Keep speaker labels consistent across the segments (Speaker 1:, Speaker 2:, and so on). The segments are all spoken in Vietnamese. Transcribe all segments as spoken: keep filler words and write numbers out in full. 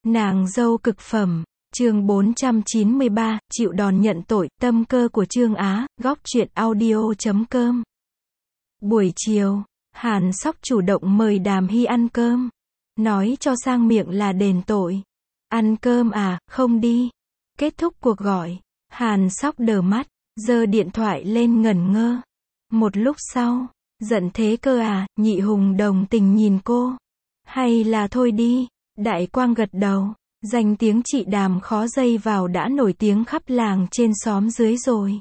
Speaker 1: Nàng dâu cực phẩm, chương bốn trăm chín mươi ba, chịu đòn nhận tội, tâm cơ của Trương Á, góc truyện audio chấm com. Buổi chiều, Hàn Sóc chủ động mời Đàm Hy ăn cơm. Nói cho sang miệng là đền tội. Ăn cơm à, không đi. Kết thúc cuộc gọi, Hàn Sóc đờ mắt, giơ điện thoại lên ngẩn ngơ. Một lúc sau, giận thế cơ à, Nhị Hùng đồng tình nhìn cô. Hay là thôi đi. Đại Quang gật đầu, danh tiếng chị Đàm khó dây vào đã nổi tiếng khắp làng trên xóm dưới rồi.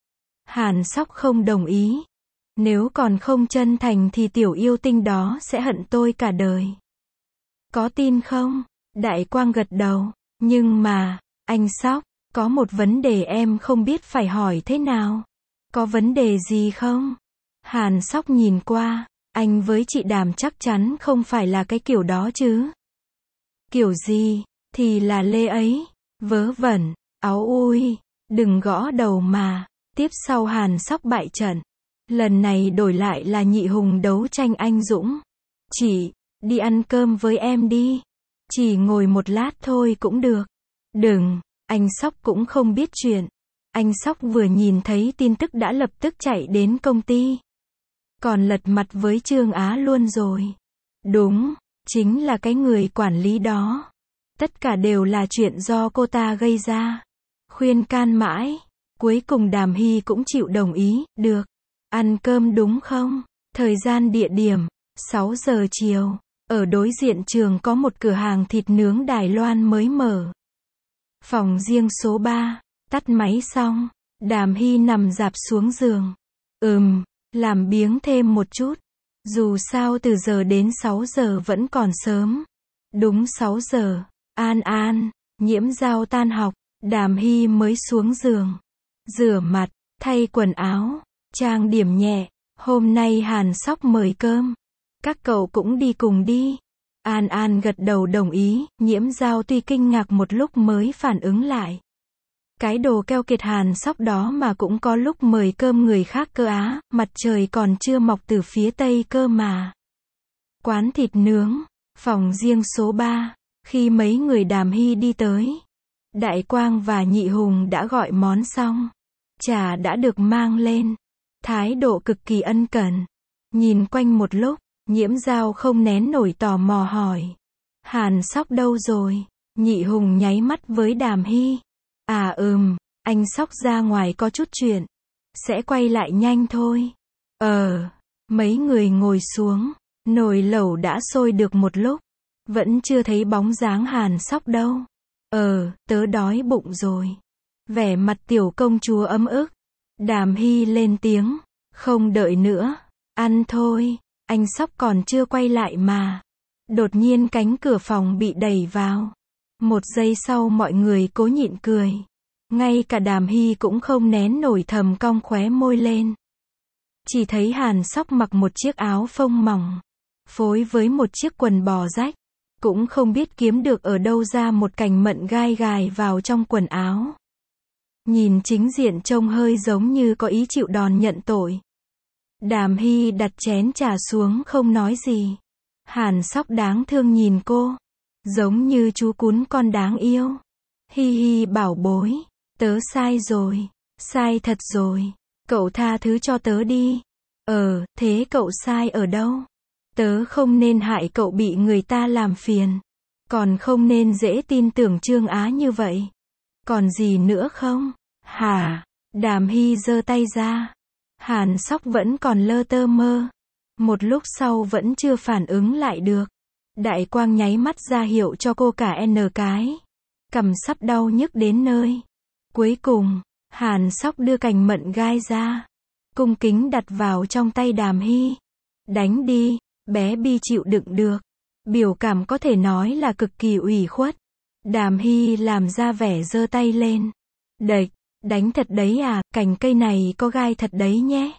Speaker 1: Hàn Sóc không đồng ý. Nếu còn không chân thành thì tiểu yêu tinh đó sẽ hận tôi cả đời. Có tin không? Đại Quang gật đầu, nhưng mà, anh Sóc, có một vấn đề em không biết phải hỏi thế nào. Có vấn đề gì không? Hàn Sóc nhìn qua, anh với chị Đàm chắc chắn không phải là cái kiểu đó chứ. Kiểu gì, thì là Lê ấy, vớ vẩn, áo ui, đừng gõ đầu mà. Tiếp sau Hàn Sóc bại trận. Lần này đổi lại là Nhị Hùng đấu tranh anh dũng. Chị, đi ăn cơm với em đi. Chỉ ngồi một lát thôi cũng được. Đừng, anh Sóc cũng không biết chuyện. Anh Sóc vừa nhìn thấy tin tức đã lập tức chạy đến công ty. Còn lật mặt với Trương Á luôn rồi. Đúng, chính là cái người quản lý đó. Tất cả đều là chuyện do cô ta gây ra. Khuyên can mãi, cuối cùng Đàm Hy cũng chịu đồng ý, được. Ăn cơm đúng không? Thời gian địa điểm, sáu giờ chiều. Ở đối diện trường có một cửa hàng thịt nướng Đài Loan mới mở. Phòng riêng số ba, tắt máy xong, Đàm Hy nằm rạp xuống giường. Ừm, làm biếng thêm một chút. Dù sao từ giờ đến sáu giờ vẫn còn sớm. Đúng sáu giờ, An An, Nhiễm Giao tan học, Đàm Hy mới xuống giường. Rửa mặt, thay quần áo, trang điểm nhẹ. Hôm nay Hàn Sóc mời cơm. Các cậu cũng đi cùng đi. An An gật đầu đồng ý, Nhiễm Giao tuy kinh ngạc một lúc mới phản ứng lại. Cái đồ keo kiệt Hàn Sóc đó mà cũng có lúc mời cơm người khác cơ á, mặt trời còn chưa mọc từ phía tây cơ mà. Quán thịt nướng, phòng riêng số ba, khi mấy người Đàm Hy đi tới. Đại Quang và Nhị Hùng đã gọi món xong. Trà đã được mang lên. Thái độ cực kỳ ân cần. Nhìn quanh một lúc, Nhiễm Giao không nén nổi tò mò hỏi. Hàn Sóc đâu rồi? Nhị Hùng nháy mắt với Đàm Hy. À ừm, anh Sóc ra ngoài có chút chuyện. Sẽ quay lại nhanh thôi. Ờ, mấy người ngồi xuống. Nồi lẩu đã sôi được một lúc. Vẫn chưa thấy bóng dáng Hàn Sóc đâu. Ờ, tớ đói bụng rồi. Vẻ mặt tiểu công chúa ấm ức. Đàm Hy lên tiếng. Không đợi nữa. Ăn thôi, anh Sóc còn chưa quay lại mà. Đột nhiên cánh cửa phòng bị đẩy vào. Một giây sau mọi người cố nhịn cười. Ngay cả Đàm Hy cũng không nén nổi thầm cong khóe môi lên. Chỉ thấy Hàn Sóc mặc một chiếc áo phông mỏng, phối với một chiếc quần bò rách. Cũng không biết kiếm được ở đâu ra một cành mận gai gài vào trong quần áo. Nhìn chính diện trông hơi giống như có ý chịu đòn nhận tội. Đàm Hy đặt chén trà xuống không nói gì. Hàn Sóc đáng thương nhìn cô. Giống như chú cún con đáng yêu. Hi hi bảo bối. Tớ sai rồi. Sai thật rồi. Cậu tha thứ cho tớ đi. Ờ, thế cậu sai ở đâu? Tớ không nên hại cậu bị người ta làm phiền. Còn không nên dễ tin tưởng Trương Á như vậy. Còn gì nữa không? Hả? Đàm Hy giơ tay ra. Hàn Sóc vẫn còn lơ tơ mơ. Một lúc sau vẫn chưa phản ứng lại được. Đại Quang nháy mắt ra hiệu cho cô cả n cái. Cằm sắp đau nhức đến nơi. Cuối cùng, Hàn Sóc đưa cành mận gai ra. Cung kính đặt vào trong tay Đàm Hy. Đánh đi, bé Bi chịu đựng được. Biểu cảm có thể nói là cực kỳ ủy khuất. Đàm Hy làm ra vẻ giơ tay lên. Đệch, đánh thật đấy à, cành cây này có gai thật đấy nhé.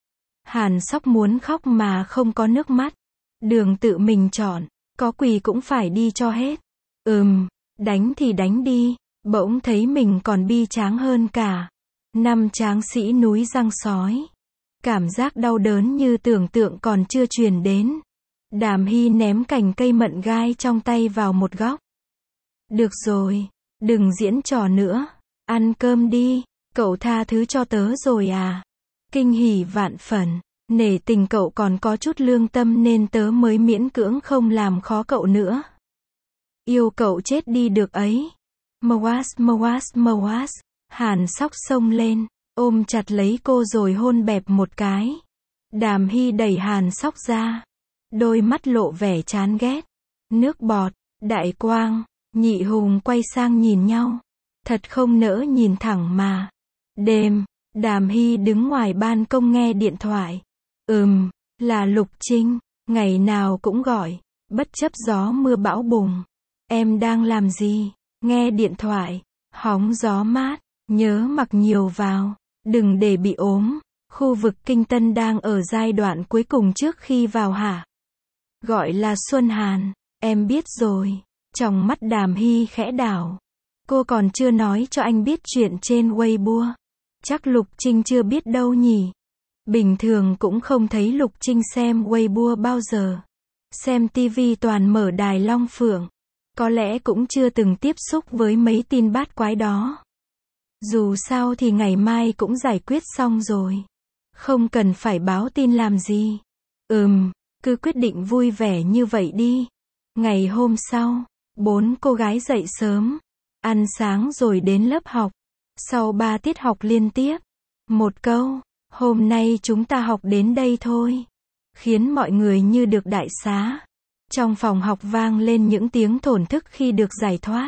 Speaker 1: Hàn Sóc muốn khóc mà không có nước mắt. Đường tự mình chọn, có quỳ cũng phải đi cho hết. Ừm, đánh thì đánh đi. Bỗng thấy mình còn bi tráng hơn cả năm tráng sĩ núi răng sói. Cảm giác đau đớn như tưởng tượng còn chưa truyền đến. Đàm Hy ném cành cây mận gai trong tay vào một góc. Được rồi, đừng diễn trò nữa. Ăn cơm đi, cậu tha thứ cho tớ rồi à? Kinh hỉ vạn phần, nể tình cậu còn có chút lương tâm nên tớ mới miễn cưỡng không làm khó cậu nữa. Yêu cậu chết đi được ấy. Mwas mwas mwas. Hàn Sóc xông lên, ôm chặt lấy cô rồi hôn bẹp một cái. Đàm Hy đẩy Hàn Sóc ra, đôi mắt lộ vẻ chán ghét. Nước bọt, Đại Quang, Nhị Hùng quay sang nhìn nhau. Thật không nỡ nhìn thẳng mà. Đêm, Đàm Hy đứng ngoài ban công nghe điện thoại. Ừm, là Lục Trinh, ngày nào cũng gọi, bất chấp gió mưa bão bùng. Em đang làm gì? Nghe điện thoại, hóng gió mát, nhớ mặc nhiều vào, đừng để bị ốm. Khu vực Kinh Tân đang ở giai đoạn cuối cùng trước khi vào hả? Gọi là Xuân Hàn, em biết rồi. Trong mắt Đàm Hy khẽ đảo. Cô còn chưa nói cho anh biết chuyện trên Weibo. Chắc Lục Trinh chưa biết đâu nhỉ. Bình thường cũng không thấy Lục Trinh xem Weibo bao giờ. Xem tivi toàn mở đài Long Phượng. Có lẽ cũng chưa từng tiếp xúc với mấy tin bát quái đó. Dù sao thì ngày mai cũng giải quyết xong rồi. Không cần phải báo tin làm gì. Ừm, cứ quyết định vui vẻ như vậy đi. Ngày hôm sau, bốn cô gái dậy sớm, ăn sáng rồi đến lớp học. Sau ba tiết học liên tiếp, một câu, hôm nay chúng ta học đến đây thôi, khiến mọi người như được đại xá. Trong phòng học vang lên những tiếng thổn thức khi được giải thoát.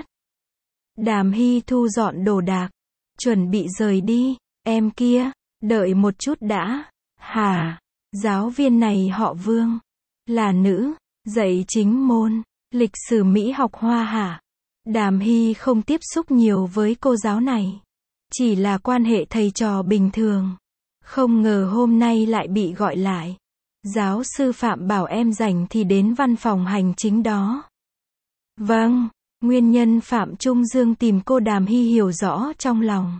Speaker 1: Đàm Hy thu dọn đồ đạc, chuẩn bị rời đi. Em kia, đợi một chút đã. Hả? Giáo viên này họ Vương, là nữ, dạy chính môn lịch sử Mỹ học Hoa hả? Đàm Hy không tiếp xúc nhiều với cô giáo này, chỉ là quan hệ thầy trò bình thường. Không ngờ hôm nay lại bị gọi lại. Giáo sư Phạm bảo em rảnh thì đến văn phòng hành chính đó. Vâng, nguyên nhân Phạm Trung Dương tìm cô Đàm Hy hiểu rõ trong lòng.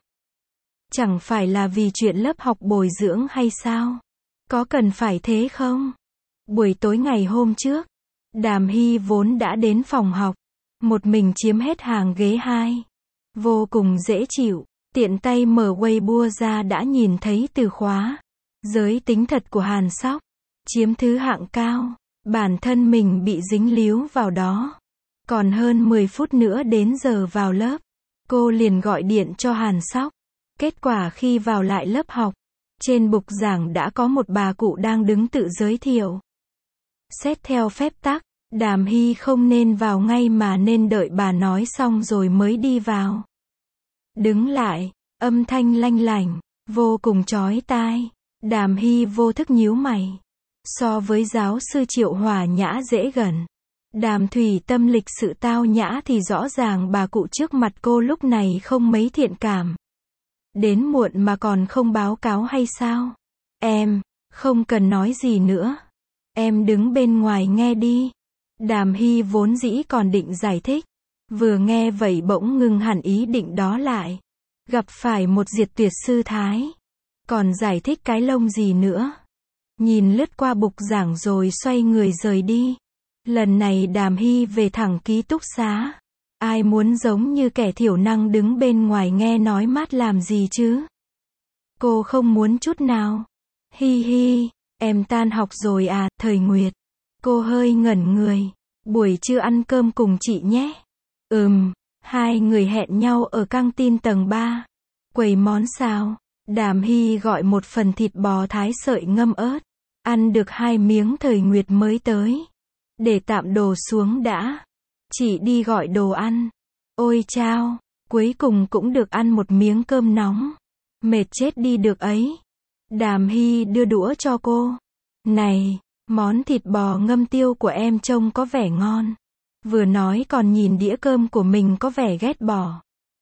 Speaker 1: Chẳng phải là vì chuyện lớp học bồi dưỡng hay sao? Có cần phải thế không? Buổi tối ngày hôm trước, Đàm Hy vốn đã đến phòng học, một mình chiếm hết hàng ghế hai. Vô cùng dễ chịu, tiện tay mở Weibo ra đã nhìn thấy từ khóa. Giới tính thật của Hàn Sóc, chiếm thứ hạng cao, bản thân mình bị dính líu vào đó. Còn hơn mười phút nữa đến giờ vào lớp, cô liền gọi điện cho Hàn Sóc. Kết quả khi vào lại lớp học, trên bục giảng đã có một bà cụ đang đứng tự giới thiệu. Xét theo phép tắc, Đàm Hy không nên vào ngay mà nên đợi bà nói xong rồi mới đi vào. Đứng lại, âm thanh lanh lảnh, vô cùng chói tai. Đàm Hy vô thức nhíu mày. So với giáo sư Triệu hòa nhã dễ gần, Đàm Thủy Tâm lịch sự tao nhã thì rõ ràng bà cụ trước mặt cô lúc này không mấy thiện cảm. Đến muộn mà còn không báo cáo hay sao? Em, không cần nói gì nữa. Em đứng bên ngoài nghe đi. Đàm Hy vốn dĩ còn định giải thích. Vừa nghe vậy bỗng ngừng hẳn ý định đó lại. Gặp phải một diệt tuyệt sư thái. Còn giải thích cái lông gì nữa. Nhìn lướt qua bục giảng rồi xoay người rời đi. Lần này Đàm Hy về thẳng ký túc xá. Ai muốn giống như kẻ thiểu năng đứng bên ngoài nghe nói mát làm gì chứ? Cô không muốn chút nào. Hi hi, em tan học rồi à, Thời Nguyệt. Cô hơi ngẩn người. Buổi trưa ăn cơm cùng chị nhé. Ừm, hai người hẹn nhau ở căng tin tầng ba. Quầy món sao? Đàm Hy gọi một phần thịt bò thái sợi ngâm ớt. Ăn được hai miếng Thời Nguyệt mới tới. Để tạm đồ xuống đã. Chị đi gọi đồ ăn. Ôi chao, cuối cùng cũng được ăn một miếng cơm nóng. Mệt chết đi được ấy. Đàm Hy đưa đũa cho cô. Này, món thịt bò ngâm tiêu của em trông có vẻ ngon. Vừa nói còn nhìn đĩa cơm của mình có vẻ ghét bỏ.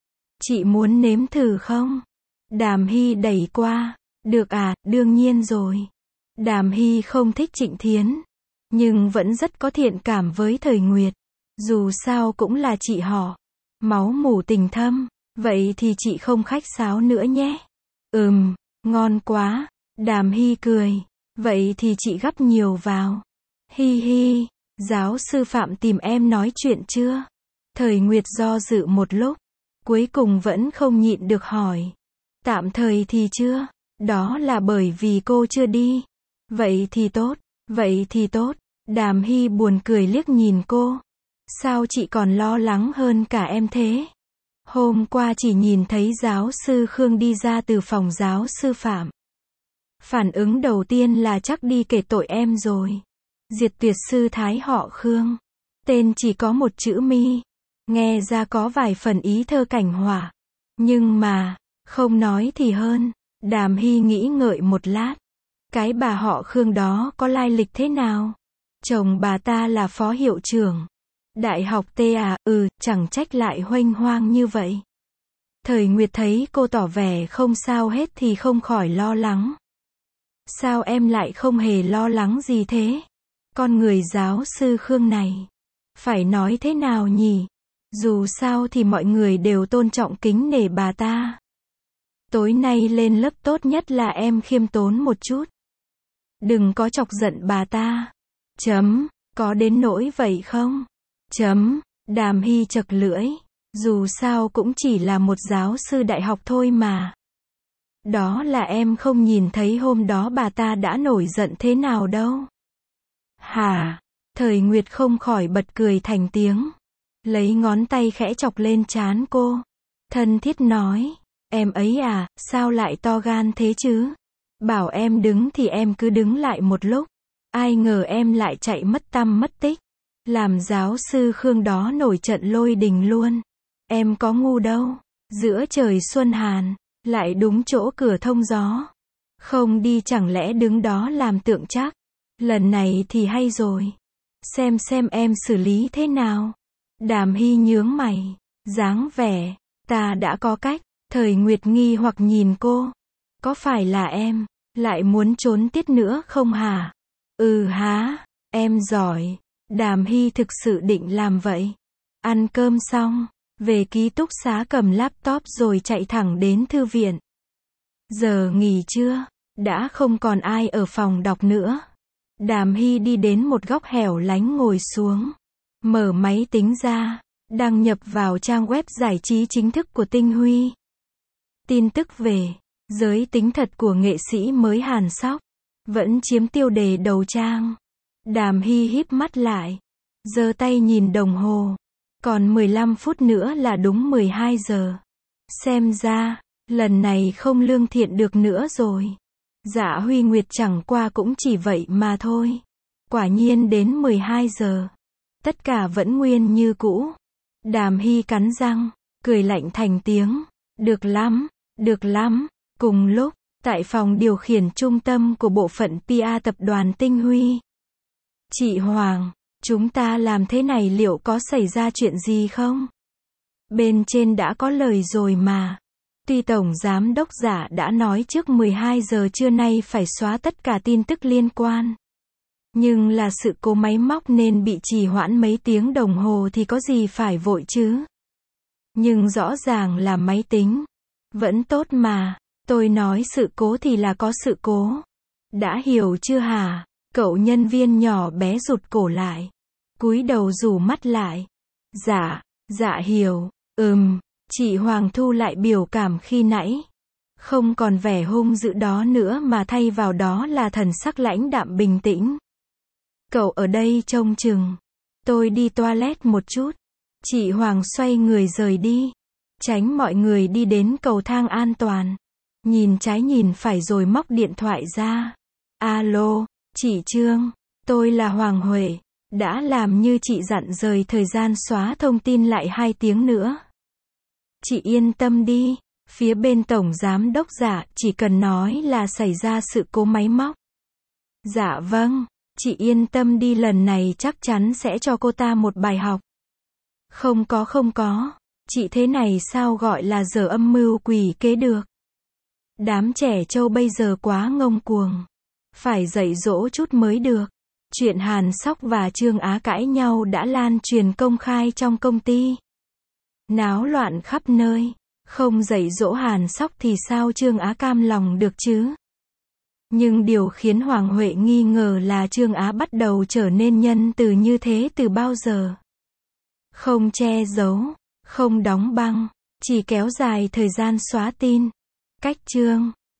Speaker 1: Chị muốn nếm thử không? Đàm Hy đẩy qua. Được à, đương nhiên rồi. Đàm Hy không thích Trịnh Thiến, nhưng vẫn rất có thiện cảm với Thời Nguyệt. Dù sao cũng là chị họ. Máu mủ tình thâm. Vậy thì chị không khách sáo nữa nhé. Ừm, ngon quá. Đàm Hy cười. Vậy thì chị gắp nhiều vào. Hi hi, giáo sư Phạm tìm em nói chuyện chưa? Thời Nguyệt do dự một lúc, cuối cùng vẫn không nhịn được hỏi. Tạm thời thì chưa, đó là bởi vì cô chưa đi. Vậy thì tốt, vậy thì tốt. Đàm Hy buồn cười liếc nhìn cô. Sao chị còn lo lắng hơn cả em thế? Hôm qua chỉ nhìn thấy giáo sư Khương đi ra từ phòng giáo sư Phạm. Phản ứng đầu tiên là chắc đi kể tội em rồi. Diệt tuyệt sư thái họ Khương. Tên chỉ có một chữ mi. Nghe ra có vài phần ý thơ cảnh hỏa. Nhưng mà, không nói thì hơn. Đàm Hy nghĩ ngợi một lát. Cái bà họ Khương đó có lai lịch thế nào? Chồng bà ta là phó hiệu trưởng Đại học T à, ừ, chẳng trách lại huênh hoang như vậy. Thời Nguyệt thấy cô tỏ vẻ không sao hết thì không khỏi lo lắng. Sao em lại không hề lo lắng gì thế? Con người giáo sư Khương này. Phải nói thế nào nhỉ? Dù sao thì mọi người đều tôn trọng kính nể bà ta. Tối nay lên lớp tốt nhất là em khiêm tốn một chút. Đừng có chọc giận bà ta. Chấm, có đến nỗi vậy không? Chấm, Đàm Hy chật lưỡi. Dù sao cũng chỉ là một giáo sư đại học thôi mà. Đó là em không nhìn thấy hôm đó bà ta đã nổi giận thế nào đâu. Hả? Thời Nguyệt không khỏi bật cười thành tiếng. Lấy ngón tay khẽ chọc lên trán cô. Thân thiết nói. Em ấy à, sao lại to gan thế chứ? Bảo em đứng thì em cứ đứng lại một lúc. Ai ngờ em lại chạy mất tăm mất tích. Làm giáo sư Khương đó nổi trận lôi đình luôn. Em có ngu đâu. Giữa trời xuân hàn, lại đúng chỗ cửa thông gió. Không đi chẳng lẽ đứng đó làm tượng trác. Lần này thì hay rồi. Xem xem em xử lý thế nào. Đàm Hy nhướng mày. Dáng vẻ, ta đã có cách. Thời Nguyệt nghi hoặc nhìn cô. Có phải là em lại muốn trốn tiết nữa không hả? Ừ há, em giỏi. Đàm Hy thực sự định làm vậy. Ăn cơm xong, về ký túc xá cầm laptop rồi chạy thẳng đến thư viện. Giờ nghỉ trưa, đã không còn ai ở phòng đọc nữa. Đàm Hy đi đến một góc hẻo lánh ngồi xuống. Mở máy tính ra, đăng nhập vào trang web giải trí chính thức của Tinh Huy. Tin tức về giới tính thật của nghệ sĩ mới Hàn Sóc vẫn chiếm tiêu đề đầu trang. Đàm Hy híp mắt lại, giơ tay nhìn đồng hồ. Còn mười lăm phút nữa là đúng mười hai giờ. Xem ra, lần này không lương thiện được nữa rồi. Dạ Huy Nguyệt chẳng qua cũng chỉ vậy mà thôi. Quả nhiên đến mười hai giờ. Tất cả vẫn nguyên như cũ. Đàm Hy cắn răng, cười lạnh thành tiếng. Được lắm, được lắm. Cùng lúc, tại phòng điều khiển trung tâm của bộ phận pê e tập đoàn Tinh Huy. Chị Hoàng, chúng ta làm thế này liệu có xảy ra chuyện gì không? Bên trên đã có lời rồi mà. Tuy Tổng Giám đốc Giả đã nói trước mười hai giờ trưa nay phải xóa tất cả tin tức liên quan. Nhưng là sự cố máy móc nên bị trì hoãn mấy tiếng đồng hồ thì có gì phải vội chứ? Nhưng rõ ràng là máy tính. Vẫn tốt mà. Tôi nói sự cố thì là có sự cố. Đã hiểu chưa hả? Cậu nhân viên nhỏ bé rụt cổ lại. Cúi đầu rủ mắt lại. Dạ, dạ hiểu. Ừm, chị Hoàng thu lại biểu cảm khi nãy. Không còn vẻ hung dữ đó nữa mà thay vào đó là thần sắc lãnh đạm bình tĩnh. Cậu ở đây trông chừng. Tôi đi toilet một chút. Chị Hoàng xoay người rời đi. Tránh mọi người đi đến cầu thang an toàn. Nhìn trái nhìn phải rồi móc điện thoại ra. Alo, chị Trương, tôi là Hoàng Huệ. Đã làm như chị dặn rời thời gian xóa thông tin lại hai tiếng nữa. Chị yên tâm đi. Phía bên Tổng Giám đốc Giả chỉ cần nói là xảy ra sự cố máy móc. Dạ vâng, chị yên tâm đi, lần này chắc chắn sẽ cho cô ta một bài học. Không có không có, chị thế này sao gọi là dở âm mưu quỷ kế được. Đám trẻ trâu bây giờ quá ngông cuồng. Phải dạy dỗ chút mới được. Chuyện Hàn Sóc và Trương Á cãi nhau đã lan truyền công khai trong công ty. Náo loạn khắp nơi. Không dạy dỗ Hàn Sóc thì sao Trương Á cam lòng được chứ? Nhưng điều khiến Hoàng Huệ nghi ngờ là Trương Á bắt đầu trở nên nhân từ như thế từ bao giờ? không che giấu, không đóng băng, chỉ kéo dài thời gian xóa tin. Cách chương